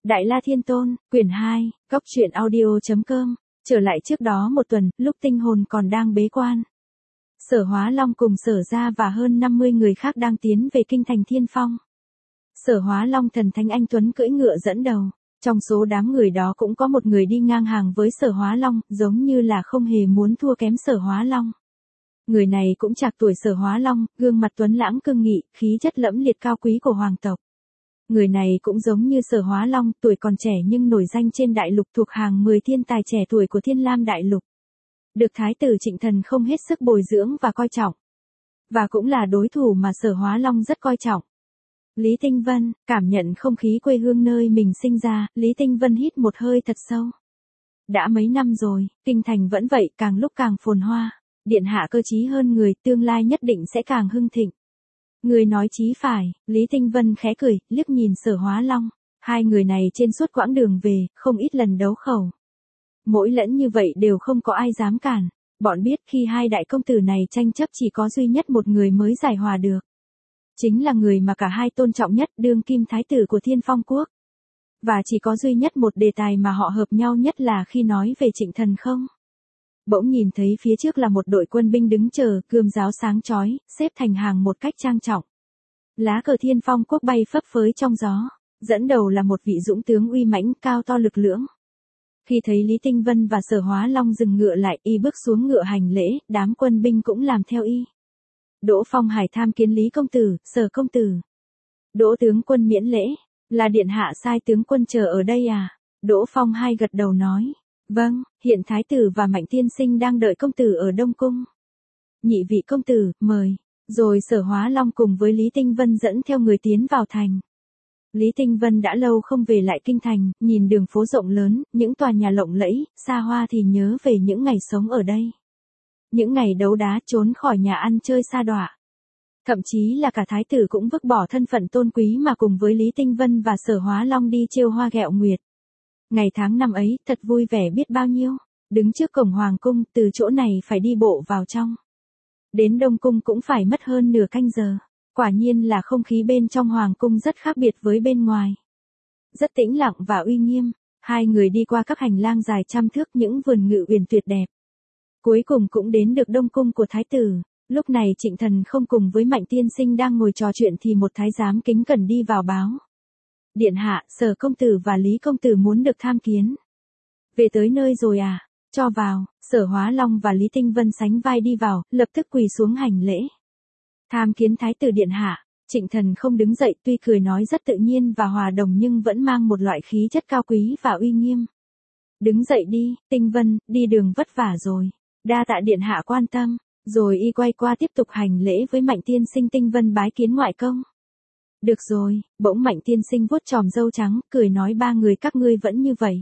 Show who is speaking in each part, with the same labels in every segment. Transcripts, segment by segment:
Speaker 1: Đại La Thiên Tôn, quyển 2, góc truyện audio.com, trở lại trước đó một tuần, lúc tinh hồn còn đang bế quan. Sở Hóa Long cùng Sở Gia và hơn 50 người khác đang tiến về kinh thành Thiên Phong. Sở Hóa Long thần thánh anh tuấn cưỡi ngựa dẫn đầu, trong số đám người đó cũng có một người đi ngang hàng với Sở Hóa Long, giống như là không hề muốn thua kém Sở Hóa Long. Người này cũng trạc tuổi Sở Hóa Long, gương mặt tuấn lãng cương nghị, khí chất lẫm liệt cao quý của hoàng tộc. Người này cũng giống như Sở Hóa Long, tuổi còn trẻ nhưng nổi danh trên đại lục, thuộc hàng 10 thiên tài trẻ tuổi của Thiên Lam đại lục. Được Thái tử Trịnh Thần không hết sức bồi dưỡng và coi trọng. Và cũng là đối thủ mà Sở Hóa Long rất coi trọng. Lý Tinh Vân, cảm nhận không khí quê hương nơi mình sinh ra, Lý Tinh Vân hít một hơi thật sâu. Đã mấy năm rồi, kinh thành vẫn vậy, càng lúc càng phồn hoa. Điện hạ cơ trí hơn người, tương lai nhất định sẽ càng hưng thịnh. Người nói chí phải, Lý Tinh Vân khẽ cười, liếc nhìn Sở Hóa Long. Hai người này trên suốt quãng đường về, không ít lần đấu khẩu. Mỗi lẫn như vậy đều không có ai dám cản. Bọn biết khi hai đại công tử này tranh chấp chỉ có duy nhất một người mới giải hòa được. Chính là người mà cả hai tôn trọng nhất, đương kim thái tử của Thiên Phong Quốc. Và chỉ có duy nhất một đề tài mà họ hợp nhau nhất là khi nói về Trịnh Thần không. Bỗng nhìn thấy phía trước là một đội quân binh đứng chờ, gươm giáo sáng chói, xếp thành hàng một cách trang trọng. Lá cờ Thiên Phong Quốc bay phấp phới trong gió, dẫn đầu là một vị dũng tướng uy mãnh, cao to lực lưỡng. Khi thấy Lý Tinh Vân và Sở Hóa Long dừng ngựa lại, y bước xuống ngựa hành lễ, đám quân binh cũng làm theo y. Đỗ Phong Hải tham kiến Lý công tử, Sở công tử. Đỗ tướng quân miễn lễ, là điện hạ sai tướng quân chờ ở đây à? Đỗ Phong Hai gật đầu nói. Vâng, hiện thái tử và Mạnh tiên sinh đang đợi công tử ở Đông Cung. Nhị vị công tử, mời. Rồi Sở Hóa Long cùng với Lý Tinh Vân dẫn theo người tiến vào thành. Lý Tinh Vân đã lâu không về lại kinh thành, nhìn đường phố rộng lớn, những tòa nhà lộng lẫy, xa hoa thì nhớ về những ngày sống ở đây. Những ngày đấu đá trốn khỏi nhà ăn chơi sa đọa. Thậm chí là cả thái tử cũng vứt bỏ thân phận tôn quý mà cùng với Lý Tinh Vân và Sở Hóa Long đi trêu hoa ghẹo nguyệt. Ngày tháng năm ấy, thật vui vẻ biết bao nhiêu. Đứng trước cổng hoàng cung, từ chỗ này phải đi bộ vào trong. Đến Đông Cung cũng phải mất hơn nửa canh giờ. Quả nhiên là không khí bên trong hoàng cung rất khác biệt với bên ngoài. Rất tĩnh lặng và uy nghiêm. Hai người đi qua các hành lang dài trăm thước, những vườn ngự uyển tuyệt đẹp. Cuối cùng cũng đến được Đông Cung của thái tử. Lúc này Trịnh Thần không cùng với Mạnh tiên sinh đang ngồi trò chuyện thì một thái giám kính cẩn đi vào báo. Điện hạ, Sở công tử và Lý công tử muốn được tham kiến. Về tới nơi rồi à? Cho vào. Sở Hóa Long và Lý Tinh Vân sánh vai đi vào, lập tức quỳ xuống hành lễ. Tham kiến thái tử điện hạ. Trịnh Thần không đứng dậy, tuy cười nói rất tự nhiên và hòa đồng nhưng vẫn mang một loại khí chất cao quý và uy nghiêm. Đứng dậy đi, Tinh Vân, đi đường vất vả rồi. Đa tạ điện hạ quan tâm. Rồi y quay qua tiếp tục hành lễ với Mạnh tiên sinh. Tinh Vân bái kiến ngoại công. Được rồi, bỗng Mạnh tiên sinh vuốt chòm râu trắng, cười nói ba người các ngươi vẫn như vậy.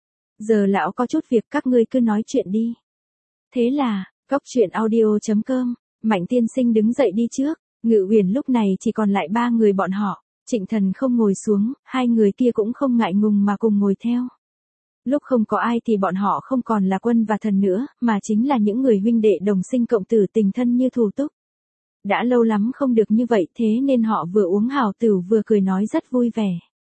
Speaker 1: Giờ lão có chút việc, các ngươi cứ nói chuyện đi. Thế là, góc truyện audio.com, Mạnh tiên sinh đứng dậy đi trước, ngự uyển lúc này chỉ còn lại ba người bọn họ. Trịnh Thần không ngồi xuống, hai người kia cũng không ngại ngùng mà cùng ngồi theo. Lúc không có ai thì bọn họ không còn là quân và thần nữa, mà chính là những người huynh đệ đồng sinh cộng tử, tình thân như thù túc. Đã lâu lắm không được như vậy, thế nên họ vừa uống hào tửu vừa cười nói rất vui vẻ.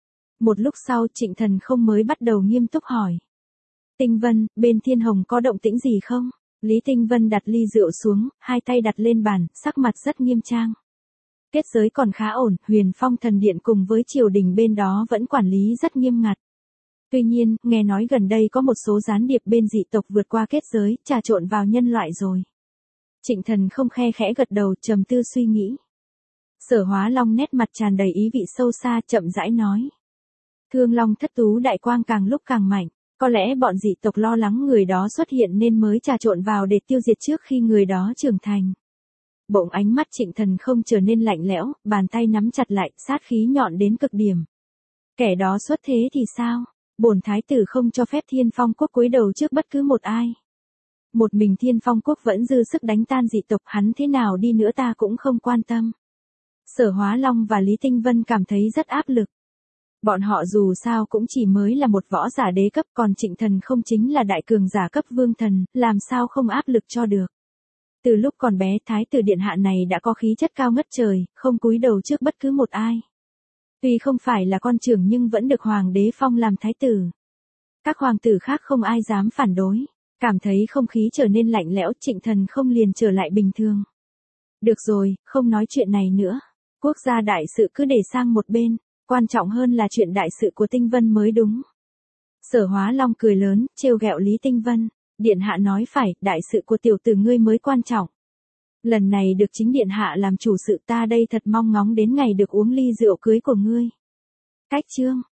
Speaker 1: Một lúc sau Trịnh Thần không mới bắt đầu nghiêm túc hỏi. Tinh Vân, bên Thiên Hồng có động tĩnh gì không? Lý Tinh Vân đặt ly rượu xuống, hai tay đặt lên bàn, sắc mặt rất nghiêm trang. Kết giới còn khá ổn, Huyền Phong thần điện cùng với triều đình bên đó vẫn quản lý rất nghiêm ngặt. Tuy nhiên, nghe nói gần đây có một số gián điệp bên dị tộc vượt qua kết giới, trà trộn vào nhân loại rồi. Trịnh Thần không khe khẽ gật đầu, trầm tư suy nghĩ. Sở Hóa Long nét mặt tràn đầy ý vị sâu xa, chậm rãi nói. Thương Long thất tú đại quang càng lúc càng mạnh, có lẽ bọn dị tộc lo lắng người đó xuất hiện nên mới trà trộn vào để tiêu diệt trước khi người đó trưởng thành. Bỗng ánh mắt Trịnh Thần không trở nên lạnh lẽo, bàn tay nắm chặt lại, sát khí nhọn đến cực điểm. Kẻ đó xuất thế thì sao? Bổn thái tử không cho phép Thiên Phong Quốc cúi đầu trước bất cứ một ai. Một mình Thiên Phong Quốc vẫn dư sức đánh tan dị tộc, hắn thế nào đi nữa ta cũng không quan tâm. Sở Hóa Long và Lý Tinh Vân cảm thấy rất áp lực. Bọn họ dù sao cũng chỉ mới là một võ giả đế cấp, còn Trịnh Thần không chính là đại cường giả cấp vương thần, làm sao không áp lực cho được. Từ lúc còn bé, thái tử điện hạ này đã có khí chất cao ngất trời, không cúi đầu trước bất cứ một ai. Tuy không phải là con trưởng nhưng vẫn được hoàng đế phong làm thái tử. Các hoàng tử khác không ai dám phản đối. Cảm thấy không khí trở nên lạnh lẽo, Trịnh Thần không liền trở lại bình thường. Được rồi, không nói chuyện này nữa. Quốc gia đại sự cứ để sang một bên, quan trọng hơn là chuyện đại sự của Tinh Vân mới đúng. Sở Hóa Long cười lớn, trêu ghẹo Lý Tinh Vân. Điện hạ nói phải, đại sự của tiểu tử ngươi mới quan trọng. Lần này được chính điện hạ làm chủ sự, ta đây thật mong ngóng đến ngày được uống ly rượu cưới của ngươi. Cách chương